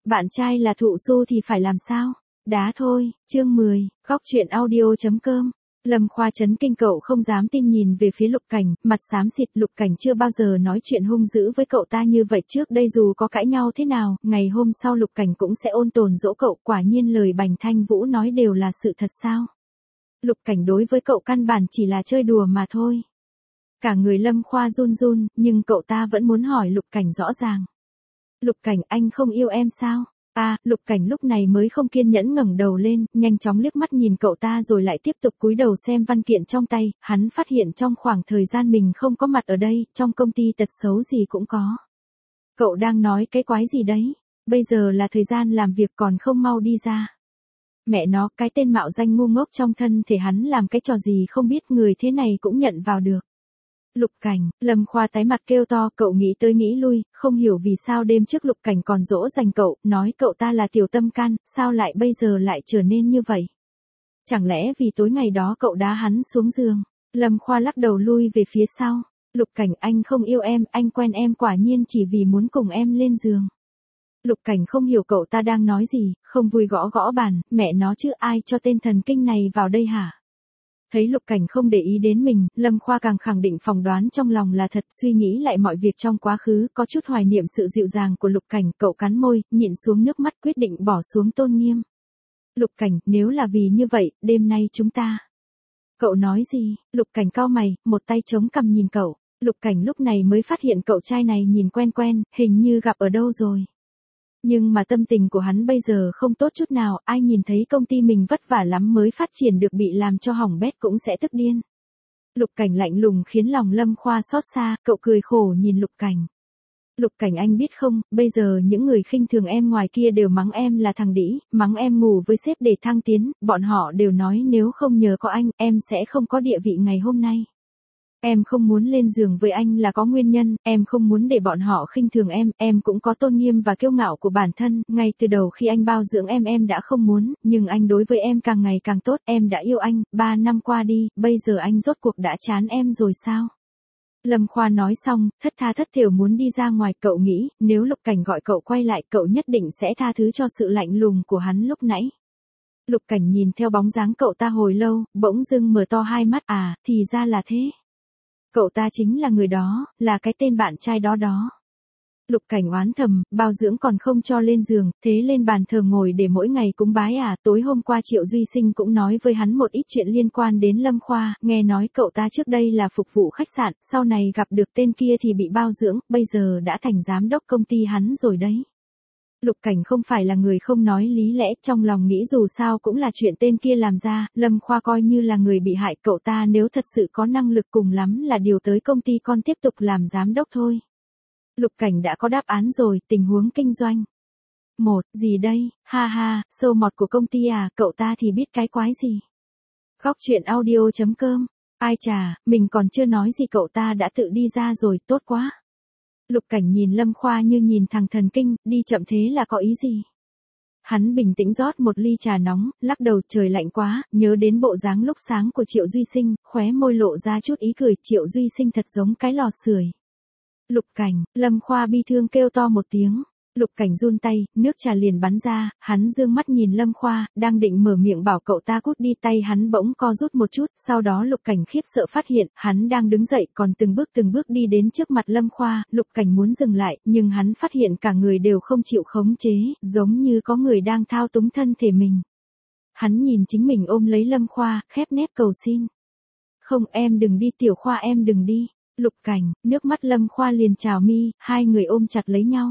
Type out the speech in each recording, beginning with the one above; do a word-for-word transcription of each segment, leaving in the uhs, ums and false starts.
Bạn trai là thụ su thì phải làm sao? Đá thôi, chương mười, góc chuyện audio.com. Lâm Khoa chấn kinh, cậu không dám tin nhìn về phía Lục Cảnh, mặt xám xịt. Lục Cảnh chưa bao giờ nói chuyện hung dữ với cậu ta như vậy trước đây, dù có cãi nhau thế nào, ngày hôm sau Lục Cảnh cũng sẽ ôn tồn dỗ cậu. Quả nhiên lời Bành Thanh Vũ nói đều là sự thật sao? Lục Cảnh đối với cậu căn bản chỉ là chơi đùa mà thôi. Cả người Lâm Khoa run run, nhưng cậu ta vẫn muốn hỏi Lục Cảnh rõ ràng. Lục Cảnh, anh không yêu em sao? À, Lục Cảnh lúc này mới không kiên nhẫn ngẩng đầu lên, nhanh chóng liếc mắt nhìn cậu ta rồi lại tiếp tục cúi đầu xem văn kiện trong tay. Hắn phát hiện trong khoảng thời gian mình không có mặt ở đây, trong công ty tật xấu gì cũng có. Cậu đang nói cái quái gì đấy? Bây giờ là thời gian làm việc còn không mau đi ra. Mẹ nó, cái tên mạo danh ngu ngốc trong thân thể hắn làm cái trò gì không biết, người thế này cũng nhận vào được. Lục Cảnh, Lâm Khoa tái mặt kêu to, cậu nghĩ tới nghĩ lui, không hiểu vì sao đêm trước Lục Cảnh còn dỗ dành cậu, nói cậu ta là tiểu tâm can, sao lại bây giờ lại trở nên như vậy? Chẳng lẽ vì tối ngày đó cậu đá hắn xuống giường? Lâm Khoa lắc đầu lui về phía sau. Lục Cảnh, anh không yêu em, anh quen em quả nhiên chỉ vì muốn cùng em lên giường. Lục Cảnh không hiểu cậu ta đang nói gì, không vui gõ gõ bàn, mẹ nó chứ, ai cho tên thần kinh này vào đây hả? Thấy Lục Cảnh không để ý đến mình, Lâm Khoa càng khẳng định phỏng đoán trong lòng là thật, suy nghĩ lại mọi việc trong quá khứ, có chút hoài niệm sự dịu dàng của Lục Cảnh, cậu cắn môi, nhịn xuống nước mắt, quyết định bỏ xuống tôn nghiêm. Lục Cảnh, nếu là vì như vậy, đêm nay chúng ta... Cậu nói gì? Lục Cảnh cau mày, một tay chống cằm nhìn cậu. Lục Cảnh lúc này mới phát hiện cậu trai này nhìn quen quen, hình như gặp ở đâu rồi. Nhưng mà tâm tình của hắn bây giờ không tốt chút nào, ai nhìn thấy công ty mình vất vả lắm mới phát triển được bị làm cho hỏng bét cũng sẽ tức điên. Lục Cảnh lạnh lùng khiến lòng Lâm Khoa xót xa, cậu cười khổ nhìn Lục Cảnh. Lục Cảnh, anh biết không, bây giờ những người khinh thường em ngoài kia đều mắng em là thằng đĩ, mắng em ngủ với sếp để thăng tiến, bọn họ đều nói nếu không nhờ có anh, em sẽ không có địa vị ngày hôm nay. Em không muốn lên giường với anh là có nguyên nhân, em không muốn để bọn họ khinh thường em, em cũng có tôn nghiêm và kiêu ngạo của bản thân, ngay từ đầu khi anh bao dưỡng em em đã không muốn, nhưng anh đối với em càng ngày càng tốt, em đã yêu anh, ba năm qua đi, bây giờ anh rốt cuộc đã chán em rồi sao? Lâm Khoa nói xong, thất tha thất thểu muốn đi ra ngoài, cậu nghĩ, nếu Lục Cảnh gọi cậu quay lại, cậu nhất định sẽ tha thứ cho sự lạnh lùng của hắn lúc nãy. Lục Cảnh nhìn theo bóng dáng cậu ta hồi lâu, bỗng dưng mở to hai mắt, à, thì ra là thế. Cậu ta chính là người đó, là cái tên bạn trai đó đó. Lục Cảnh oán thầm, bao dưỡng còn không cho lên giường, thế lên bàn thờ ngồi để mỗi ngày cúng bái à? Tối hôm qua Triệu Duy Sinh cũng nói với hắn một ít chuyện liên quan đến Lâm Khoa, nghe nói cậu ta trước đây là phục vụ khách sạn, sau này gặp được tên kia thì bị bao dưỡng, bây giờ đã thành giám đốc công ty hắn rồi đấy. Lục Cảnh không phải là người không nói lý lẽ, trong lòng nghĩ dù sao cũng là chuyện tên kia làm ra, Lâm Khoa coi như là người bị hại, cậu ta nếu thật sự có năng lực cùng lắm là điều tới công ty con tiếp tục làm giám đốc thôi. Lục Cảnh đã có đáp án rồi, tình huống kinh doanh. Một, gì đây, ha ha, sâu mọt của công ty à, cậu ta thì biết cái quái gì. Góc chuyện audio.com, ai chà, mình còn chưa nói gì cậu ta đã tự đi ra rồi, tốt quá. Lục Cảnh nhìn Lâm Khoa như nhìn thằng thần kinh, đi chậm thế là có ý gì? Hắn bình tĩnh rót một ly trà nóng, lắc đầu, trời lạnh quá, nhớ đến bộ dáng lúc sáng của Triệu Duy Sinh, khóe môi lộ ra chút ý cười, Triệu Duy Sinh thật giống cái lò sưởi. Lục Cảnh, Lâm Khoa bi thương kêu to một tiếng. Lục Cảnh run tay, nước trà liền bắn ra, hắn dương mắt nhìn Lâm Khoa, đang định mở miệng bảo cậu ta cút đi, tay hắn bỗng co rút một chút, sau đó Lục Cảnh khiếp sợ phát hiện, hắn đang đứng dậy còn từng bước từng bước đi đến trước mặt Lâm Khoa, Lục Cảnh muốn dừng lại, nhưng hắn phát hiện cả người đều không chịu khống chế, giống như có người đang thao túng thân thể mình. Hắn nhìn chính mình ôm lấy Lâm Khoa, khép nép cầu xin. Không, em đừng đi Tiểu Khoa, em đừng đi. Lục Cảnh, nước mắt Lâm Khoa liền trào mi, hai người ôm chặt lấy nhau.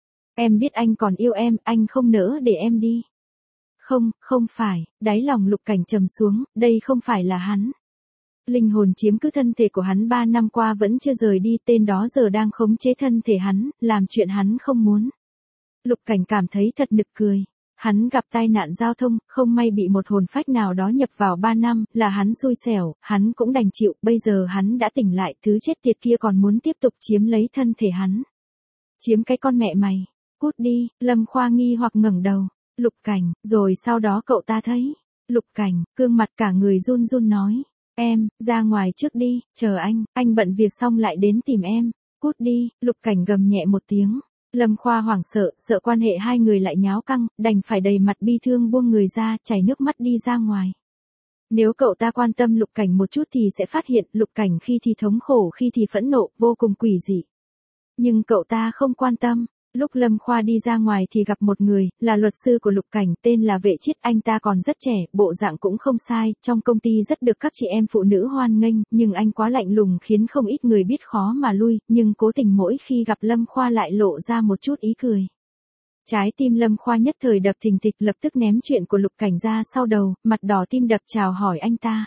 Em biết anh còn yêu em, anh không nỡ để em đi. Không, không phải, đáy lòng Lục Cảnh trầm xuống, đây không phải là hắn. Linh hồn chiếm cứ thân thể của hắn ba năm qua vẫn chưa rời đi, tên đó giờ đang khống chế thân thể hắn, làm chuyện hắn không muốn. Lục Cảnh cảm thấy thật nực cười. Hắn gặp tai nạn giao thông, không may bị một hồn phách nào đó nhập vào ba năm, là hắn xui xẻo, hắn cũng đành chịu, bây giờ hắn đã tỉnh lại, thứ chết tiệt kia còn muốn tiếp tục chiếm lấy thân thể hắn. Chiếm cái con mẹ mày, cút đi, Lâm Khoa nghi hoặc ngẩng đầu, Lục Cảnh, rồi sau đó cậu ta thấy, Lục Cảnh, gương mặt cả người run run nói, em, ra ngoài trước đi, chờ anh, anh bận việc xong lại đến tìm em, cút đi, Lục Cảnh gầm nhẹ một tiếng. Lâm Khoa hoảng sợ, sợ quan hệ hai người lại nháo căng, đành phải đầy mặt bi thương buông người ra, chảy nước mắt đi ra ngoài. Nếu cậu ta quan tâm Lục Cảnh một chút thì sẽ phát hiện Lục Cảnh khi thì thống khổ khi thì phẫn nộ, vô cùng quỷ dị. Nhưng cậu ta không quan tâm. Lúc Lâm Khoa đi ra ngoài thì gặp một người, là luật sư của Lục Cảnh, tên là Vệ Chiết, anh ta còn rất trẻ, bộ dạng cũng không sai, trong công ty rất được các chị em phụ nữ hoan nghênh, nhưng anh quá lạnh lùng khiến không ít người biết khó mà lui, nhưng cố tình mỗi khi gặp Lâm Khoa lại lộ ra một chút ý cười. Trái tim Lâm Khoa nhất thời đập thình thịch, lập tức ném chuyện của Lục Cảnh ra sau đầu, mặt đỏ tim đập chào hỏi anh ta.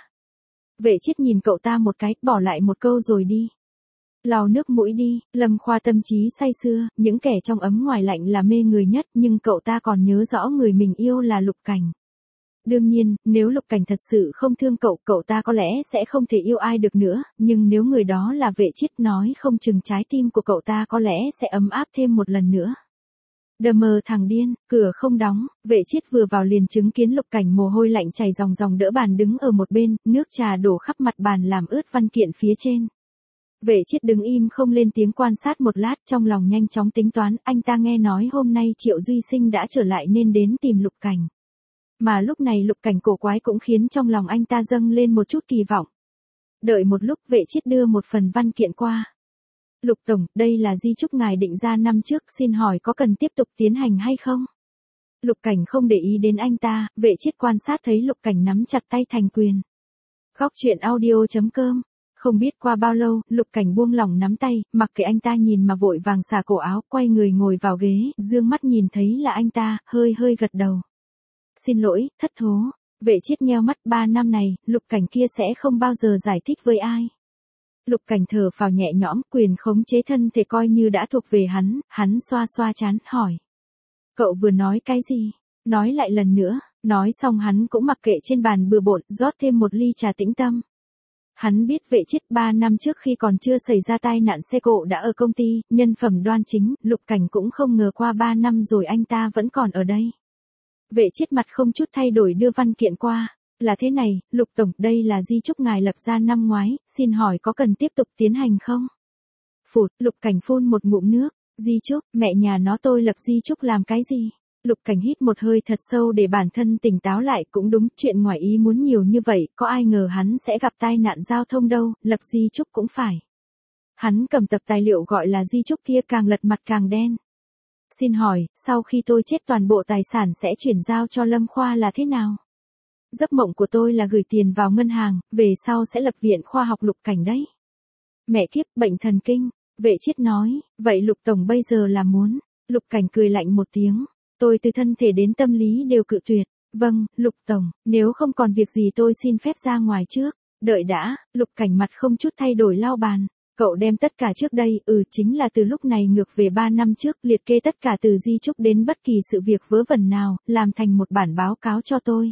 Vệ Chiết nhìn cậu ta một cái, bỏ lại một câu rồi đi. Lau nước mũi đi, Lâm Khoa tâm trí say sưa, những kẻ trong ấm ngoài lạnh là mê người nhất, nhưng cậu ta còn nhớ rõ người mình yêu là Lục Cảnh. Đương nhiên, nếu Lục Cảnh thật sự không thương cậu, cậu ta có lẽ sẽ không thể yêu ai được nữa, nhưng nếu người đó là Vệ Chiết nói không chừng trái tim của cậu ta có lẽ sẽ ấm áp thêm một lần nữa. Đờ mờ thằng điên, cửa không đóng, Vệ Chiết vừa vào liền chứng kiến Lục Cảnh mồ hôi lạnh chảy ròng ròng đỡ bàn đứng ở một bên, nước trà đổ khắp mặt bàn làm ướt văn kiện phía trên. Vệ Chiết đứng im không lên tiếng quan sát một lát, trong lòng nhanh chóng tính toán, anh ta nghe nói hôm nay Triệu Duy Sinh đã trở lại nên đến tìm Lục Cảnh. Mà lúc này Lục Cảnh cổ quái cũng khiến trong lòng anh ta dâng lên một chút kỳ vọng. Đợi một lúc, Vệ Chiết đưa một phần văn kiện qua. Lục Tổng, đây là di chúc ngài định ra năm trước, xin hỏi có cần tiếp tục tiến hành hay không? Lục Cảnh không để ý đến anh ta, Vệ Chiết quan sát thấy Lục Cảnh nắm chặt tay thành quyền. Góc truyện audio chấm com. Không biết qua bao lâu, Lục Cảnh buông lỏng nắm tay, mặc kệ anh ta nhìn mà vội vàng xả cổ áo, quay người ngồi vào ghế, dương mắt nhìn thấy là anh ta, hơi hơi gật đầu. Xin lỗi, thất thố. Vệ Chiết nheo mắt, ba năm này, Lục Cảnh kia sẽ không bao giờ giải thích với ai. Lục Cảnh thở phào nhẹ nhõm, quyền khống chế thân thể coi như đã thuộc về hắn, hắn xoa xoa trán, hỏi. Cậu vừa nói cái gì? Nói lại lần nữa, nói xong hắn cũng mặc kệ trên bàn bừa bộn, rót thêm một ly trà tĩnh tâm. Hắn biết Vệ Chiết ba năm trước khi còn chưa xảy ra tai nạn xe cộ đã ở công ty, nhân phẩm đoan chính, Lục Cảnh cũng không ngờ qua ba năm rồi anh ta vẫn còn ở đây. Vệ Chiết mặt không chút thay đổi đưa văn kiện qua. Là thế này, Lục Tổng, đây là di chúc ngài lập ra năm ngoái, xin hỏi có cần tiếp tục tiến hành không? Phụt, Lục Cảnh phun một ngụm nước, di chúc, mẹ nhà nó tôi lập di chúc làm cái gì? Lục Cảnh hít một hơi thật sâu để bản thân tỉnh táo lại, cũng đúng, chuyện ngoài ý muốn nhiều như vậy, có ai ngờ hắn sẽ gặp tai nạn giao thông đâu, lập di chúc cũng phải. Hắn cầm tập tài liệu gọi là di chúc kia càng lật mặt càng đen. Xin hỏi, sau khi tôi chết toàn bộ tài sản sẽ chuyển giao cho Lâm Khoa là thế nào? Giấc mộng của tôi là gửi tiền vào ngân hàng, về sau sẽ lập viện khoa học. Lục Cảnh đấy. Mẹ kiếp, bệnh thần kinh. Vệ Chiết nói, vậy Lục Tổng bây giờ là muốn. Lục Cảnh cười lạnh một tiếng. Tôi từ thân thể đến tâm lý đều cự tuyệt. Vâng, Lục Tổng, nếu không còn việc gì tôi xin phép ra ngoài trước. Đợi đã, Lục Cảnh mặt không chút thay đổi lau bàn. Cậu đem tất cả trước đây, ừ chính là từ lúc này ngược về ba năm trước, liệt kê tất cả từ di chúc đến bất kỳ sự việc vớ vẩn nào, làm thành một bản báo cáo cho tôi.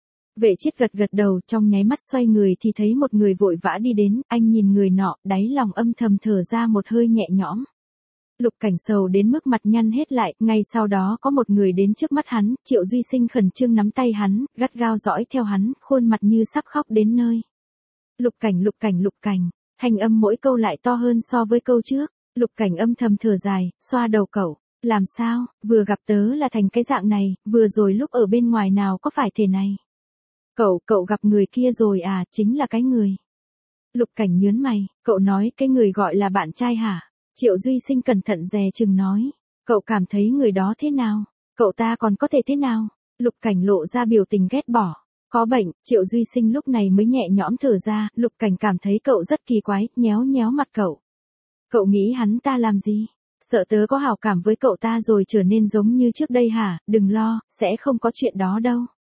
Vệ Chiết gật gật đầu, trong nháy mắt xoay người thì thấy một người vội vã đi đến, anh nhìn người nọ, đáy lòng âm thầm thở ra một hơi nhẹ nhõm. Lục Cảnh sầu đến mức mặt nhăn hết lại, ngay sau đó có một người đến trước mắt hắn, Triệu Duy Sinh khẩn trương nắm tay hắn, gắt gao dõi theo hắn, khuôn mặt như sắp khóc đến nơi. Lục Cảnh, Lục Cảnh, Lục Cảnh, thanh âm mỗi câu lại to hơn so với câu trước. Lục Cảnh âm thầm thở dài, xoa đầu cậu, làm sao, vừa gặp tớ là thành cái dạng này, vừa rồi lúc ở bên ngoài nào có phải thế này. Cậu, cậu gặp người kia rồi à, chính là cái người. Lục Cảnh nhớn mày, cậu nói cái người gọi là bạn trai hả? Triệu Duy Sinh cẩn thận dè chừng nói, cậu cảm thấy người đó thế nào? Cậu ta còn có thể thế nào? Lục Cảnh lộ ra biểu tình ghét bỏ. Có bệnh, Triệu Duy Sinh lúc này mới nhẹ nhõm thở ra, Lục Cảnh cảm thấy cậu rất kỳ quái, nhéo nhéo mặt cậu. Cậu nghĩ hắn ta làm gì? Sợ tớ có hảo cảm với cậu ta rồi trở nên giống như trước đây hả? Đừng lo, sẽ không có chuyện đó đâu.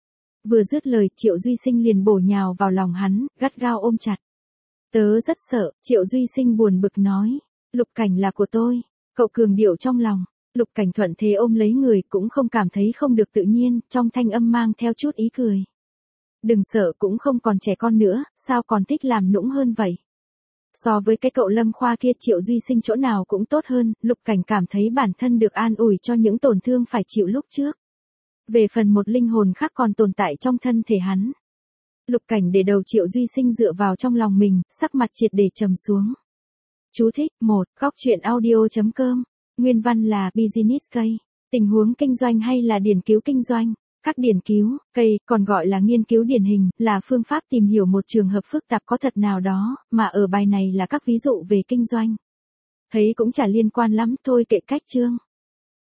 Vừa dứt lời, Triệu Duy Sinh liền bổ nhào vào lòng hắn, gắt gao ôm chặt. Tớ rất sợ, Triệu Duy Sinh buồn bực nói. Lục Cảnh là của tôi. Cậu cường điệu trong lòng. Lục Cảnh thuận thế ôm lấy người, cũng không cảm thấy không được tự nhiên, trong thanh âm mang theo chút ý cười. Đừng sợ, cũng không còn trẻ con nữa, sao còn thích làm nũng hơn vậy? So với cái cậu Lâm Khoa kia, Triệu Duy Sinh chỗ nào cũng tốt hơn, Lục Cảnh cảm thấy bản thân được an ủi cho những tổn thương phải chịu lúc trước. Về phần một linh hồn khác còn tồn tại trong thân thể hắn. Lục Cảnh để đầu Triệu Duy Sinh dựa vào trong lòng mình, sắc mặt triệt để trầm xuống. Chú thích, một, góc truyện audio chấm com Nguyên văn là business case, tình huống kinh doanh hay là điển cứu kinh doanh. Các điển cứu, case, còn gọi là nghiên cứu điển hình, là phương pháp tìm hiểu một trường hợp phức tạp có thật nào đó, mà ở bài này là các ví dụ về kinh doanh. Thấy cũng chả liên quan lắm, thôi kệ cách chương.